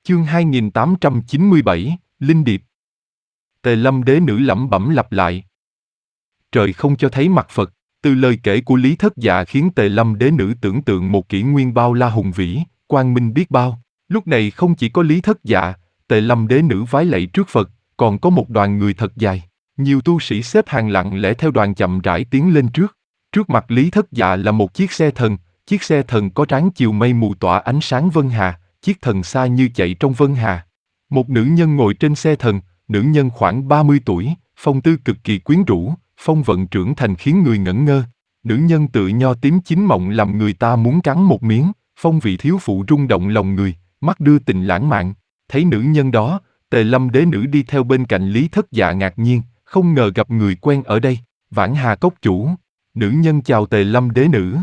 Chương 2897, Linh Điệp. Tề Lâm Đế Nữ lẩm bẩm lặp lại. Trời không cho thấy mặt Phật, từ lời kể của Lý Thất Dạ khiến Tề Lâm Đế Nữ tưởng tượng một kỷ nguyên bao la hùng vĩ, quang minh biết bao. Lúc này không chỉ có Lý Thất Dạ, Tề Lâm Đế Nữ vái lạy trước Phật, còn có một đoàn người thật dài. Nhiều tu sĩ xếp hàng lặng lẽ theo đoàn chậm rãi tiến lên trước. Trước mặt Lý Thất Dạ là một chiếc xe thần có tráng chiều mây mù tỏa ánh sáng vân hà, chiếc thần xa như chạy trong vân hà. Một nữ nhân ngồi trên xe thần, nữ nhân khoảng 30 tuổi, phong tư cực kỳ quyến rũ, phong vận trưởng thành khiến người ngẩn ngơ. Nữ nhân tựa nho tím chín mọng làm người ta muốn cắn một miếng, phong vị thiếu phụ rung động lòng người, mắt đưa tình lãng mạn. Thấy nữ nhân đó, Tề Lâm Đế Nữ đi theo bên cạnh Lý Thất Dạ ngạc nhiên, không ngờ gặp người quen ở đây, Vãn Hà Cốc chủ. Nữ nhân chào Tề Lâm Đế Nữ.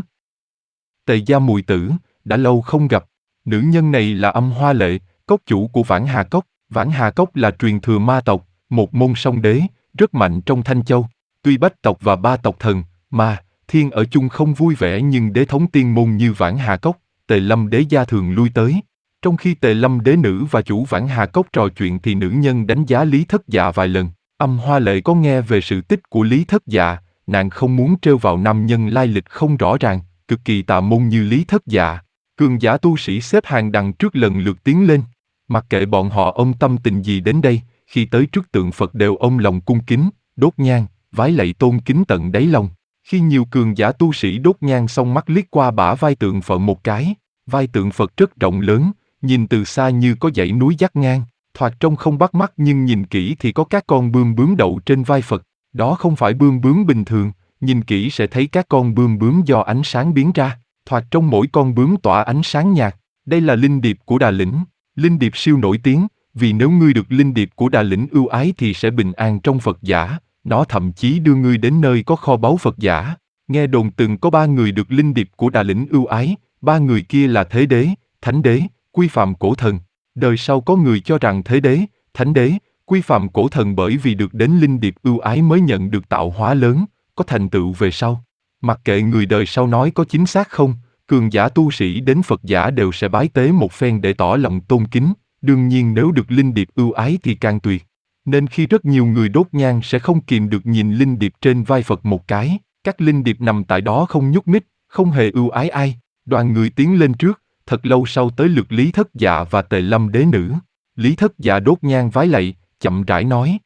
Tề gia mùi tử, đã lâu không gặp. Nữ nhân này là Âm Hoa Lệ, cốc chủ của Vãn Hà Cốc. Vãn Hà Cốc là truyền thừa ma tộc, một môn song đế, rất mạnh trong Thanh Châu. Tuy bách tộc và ba tộc thần, ma, thiên ở chung không vui vẻ nhưng đế thống tiên môn như Vãn Hà Cốc, Tề Lâm Đế gia thường lui tới. Trong khi Tề Lâm Đế Nữ và chủ Vãn Hà Cốc trò chuyện thì nữ nhân đánh giá Lý Thất Dạ vài lần. Âm Hoa Lệ có nghe về sự tích của Lý Thất Dạ, nàng không muốn trêu vào nam nhân lai lịch không rõ ràng, cực kỳ tà môn như Lý Thất Dạ. Cường giả tu sĩ xếp hàng đằng trước lần lượt tiến lên. Mặc kệ bọn họ ôm tâm tình gì đến đây, khi tới trước tượng Phật đều ôm lòng cung kính, đốt nhang, vái lạy tôn kính tận đáy lòng. Khi nhiều cường giả tu sĩ đốt nhang xong mắt liếc qua bả vai tượng Phật một cái, vai tượng Phật rất rộng lớn, nhìn từ xa như có dãy núi dắt ngang, thoạt trông không bắt mắt nhưng nhìn kỹ thì có các con bươm bướm đậu trên vai Phật. Đó không phải bươm bướm bình thường, nhìn kỹ sẽ thấy các con bươm bướm do ánh sáng biến ra, thoạt trong mỗi con bướm tỏa ánh sáng nhạt. Đây là linh điệp của Đà Lĩnh, linh điệp siêu nổi tiếng, vì nếu ngươi được linh điệp của Đà Lĩnh ưu ái thì sẽ bình an trong Phật giả, nó thậm chí đưa ngươi đến nơi có kho báu Phật giả. Nghe đồn từng có 3 người được linh điệp của Đà Lĩnh ưu ái, 3 người kia là Thế Đế, Thánh Đế, Quy Phạm Cổ Thần. Đời sau có người cho rằng Thế Đế, Thánh Đế, Quy Phạm Cổ Thần bởi vì được đến linh điệp ưu ái mới nhận được tạo hóa lớn, có thành tựu về sau. Mặc kệ người đời sau nói có chính xác không, cường giả tu sĩ đến Phật giả đều sẽ bái tế một phen để tỏ lòng tôn kính, đương nhiên nếu được linh điệp ưu ái thì càng tuyệt. Nên khi rất nhiều người đốt nhang sẽ không kìm được nhìn linh điệp trên vai Phật một cái, các linh điệp nằm tại đó không nhúc nhích, không hề ưu ái ai. Đoàn người tiến lên trước, thật lâu sau tới lượt Lý Thất Dạ và Tề Lâm Đế Nữ. Lý Thất Dạ đốt nhang vái lạy, chậm rãi nói: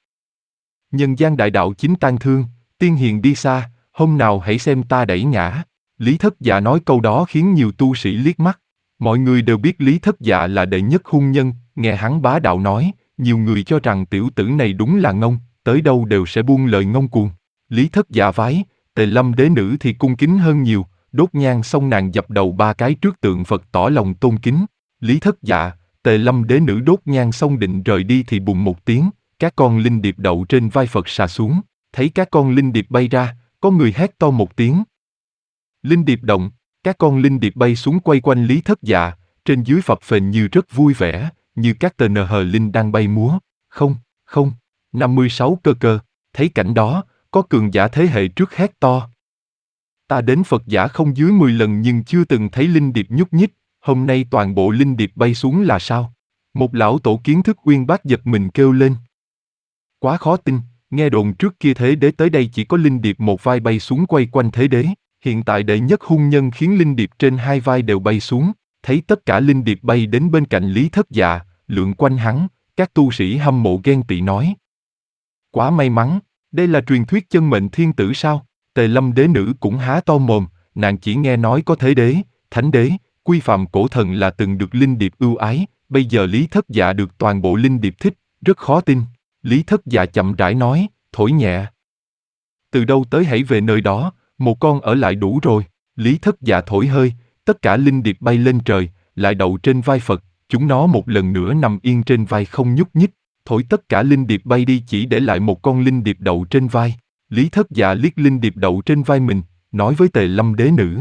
nhân gian đại đạo chính tang thương, tiên hiền đi xa, hôm nào hãy xem ta đẩy ngã. Lý Thất Dạ nói câu đó khiến nhiều tu sĩ liếc mắt. Mọi người đều biết Lý Thất Dạ là đệ nhất hung nhân, nghe hắn bá đạo nói, nhiều người cho rằng tiểu tử này đúng là ngông, tới đâu đều sẽ buông lời ngông cuồng. Lý Thất Dạ vái, Tề Lâm Đế Nữ thì cung kính hơn nhiều, đốt nhang xong nàng dập đầu 3 cái trước tượng Phật tỏ lòng tôn kính. Lý Thất Dạ, Tề Lâm Đế Nữ đốt nhang xong định rời đi thì bùng một tiếng, các con linh điệp đậu trên vai Phật xà xuống, thấy các con linh điệp bay ra, có người hét to một tiếng. Linh điệp động, các con linh điệp bay xuống quay quanh Lý Thất Dạ, trên dưới phập phềnh như rất vui vẻ, như các tờ nờ hờ linh đang bay múa. Không, 56 cơ, thấy cảnh đó, có cường giả thế hệ trước hét to. Ta đến Phật giả không dưới 10 lần nhưng chưa từng thấy linh điệp nhúc nhích, hôm nay toàn bộ linh điệp bay xuống là sao? Một lão tổ kiến thức uyên bác giật mình kêu lên. Quá khó tin, nghe đồn trước kia Thế Đế tới đây chỉ có linh điệp một vai bay xuống quay quanh Thế Đế, hiện tại đệ nhất hung nhân khiến linh điệp trên 2 vai đều bay xuống, thấy tất cả linh điệp bay đến bên cạnh Lý Thất Dạ, lượn quanh hắn, các tu sĩ hâm mộ ghen tị nói. Quá may mắn, đây là truyền thuyết chân mệnh thiên tử sao? Tề Lâm Đế Nữ cũng há to mồm, nàng chỉ nghe nói có Thế Đế, Thánh Đế, Quy Phạm Cổ Thần là từng được linh điệp ưu ái, bây giờ Lý Thất Dạ được toàn bộ linh điệp thích, rất khó tin. Lý Thất Dạ chậm rãi nói, thổi nhẹ. Từ đâu tới hãy về nơi đó, một con ở lại đủ rồi. Lý Thất Dạ thổi hơi, tất cả linh điệp bay lên trời, lại đậu trên vai Phật, chúng nó một lần nữa nằm yên trên vai không nhúc nhích, thổi tất cả linh điệp bay đi chỉ để lại một con linh điệp đậu trên vai. Lý Thất Dạ liếc linh điệp đậu trên vai mình, nói với Tề Lâm Đế Nữ.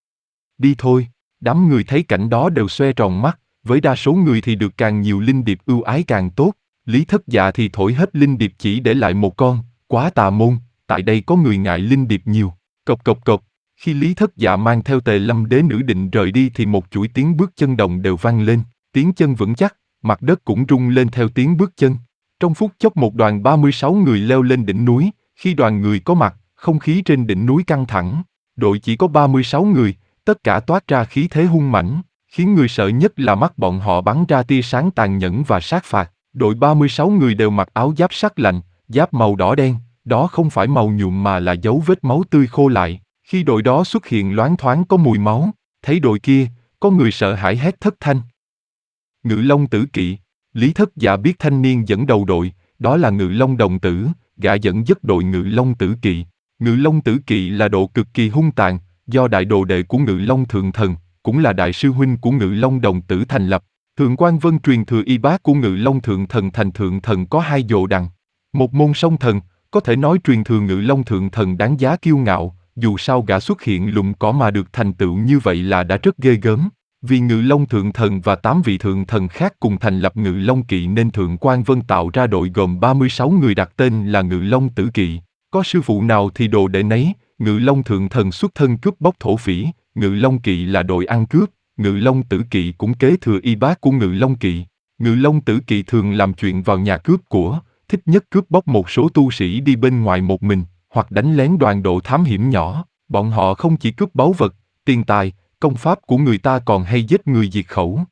Đi thôi, đám người thấy cảnh đó đều xoe tròn mắt, với đa số người thì được càng nhiều linh điệp ưu ái càng tốt. Lý Thất Dạ thì thổi hết linh điệp chỉ để lại một con, quá tà môn, tại đây có người ngại linh điệp nhiều. Cộc. Khi Lý Thất Dạ mang theo Tề Lâm Đế Nữ định rời đi thì một chuỗi tiếng bước chân đồng đều vang lên, tiếng chân vững chắc, mặt đất cũng rung lên theo tiếng bước chân. Trong phút chốc một đoàn 36 người leo lên đỉnh núi, khi đoàn người có mặt, không khí trên đỉnh núi căng thẳng. Đội chỉ có 36 người, tất cả toát ra khí thế hung mãnh, khiến người sợ nhất là mắt bọn họ bắn ra tia sáng tàn nhẫn và sát phạt. Đội 36 người đều mặc áo giáp sắt lạnh, giáp màu đỏ đen, đó không phải màu nhuộm mà là dấu vết máu tươi khô lại. Khi đội đó xuất hiện loáng thoáng có mùi máu, thấy đội kia, có người sợ hãi hét thất thanh. Ngự Long Tử Kỵ. Lý Thất Dạ biết thanh niên dẫn đầu đội, đó là Ngự Long Đồng Tử, gã dẫn dắt đội Ngự Long Tử Kỵ. Ngự Long Tử Kỵ là độ cực kỳ hung tàn, do đại đồ đệ của Ngự Long Thượng Thần, cũng là đại sư huynh của Ngự Long Đồng Tử thành lập. Thượng Quan Vân truyền thừa y bá của Ngự Long Thượng Thần thành Thượng Thần có 2 dồ đằng. Một môn song thần, có thể nói truyền thừa Ngự Long Thượng Thần đáng giá kiêu ngạo, dù sao gã xuất hiện lùm cỏ mà được thành tựu như vậy là đã rất ghê gớm. Vì Ngự Long Thượng Thần và 8 vị Thượng Thần khác cùng thành lập Ngự Long Kỵ nên Thượng Quan Vân tạo ra đội gồm 36 người đặt tên là Ngự Long Tử Kỵ. Có sư phụ nào thì đồ đệ nấy, Ngự Long Thượng Thần xuất thân cướp bóc thổ phỉ, Ngự Long Kỵ là đội ăn cướp, Ngự Long Tử Kỵ cũng kế thừa y bác của Ngự Long Kỵ. Ngự Long Tử Kỵ thường làm chuyện vào nhà cướp của, thích nhất cướp bóc một số tu sĩ đi bên ngoài một mình, hoặc đánh lén đoàn độ thám hiểm nhỏ. Bọn họ không chỉ cướp báu vật, tiền tài, công pháp của người ta còn hay giết người diệt khẩu.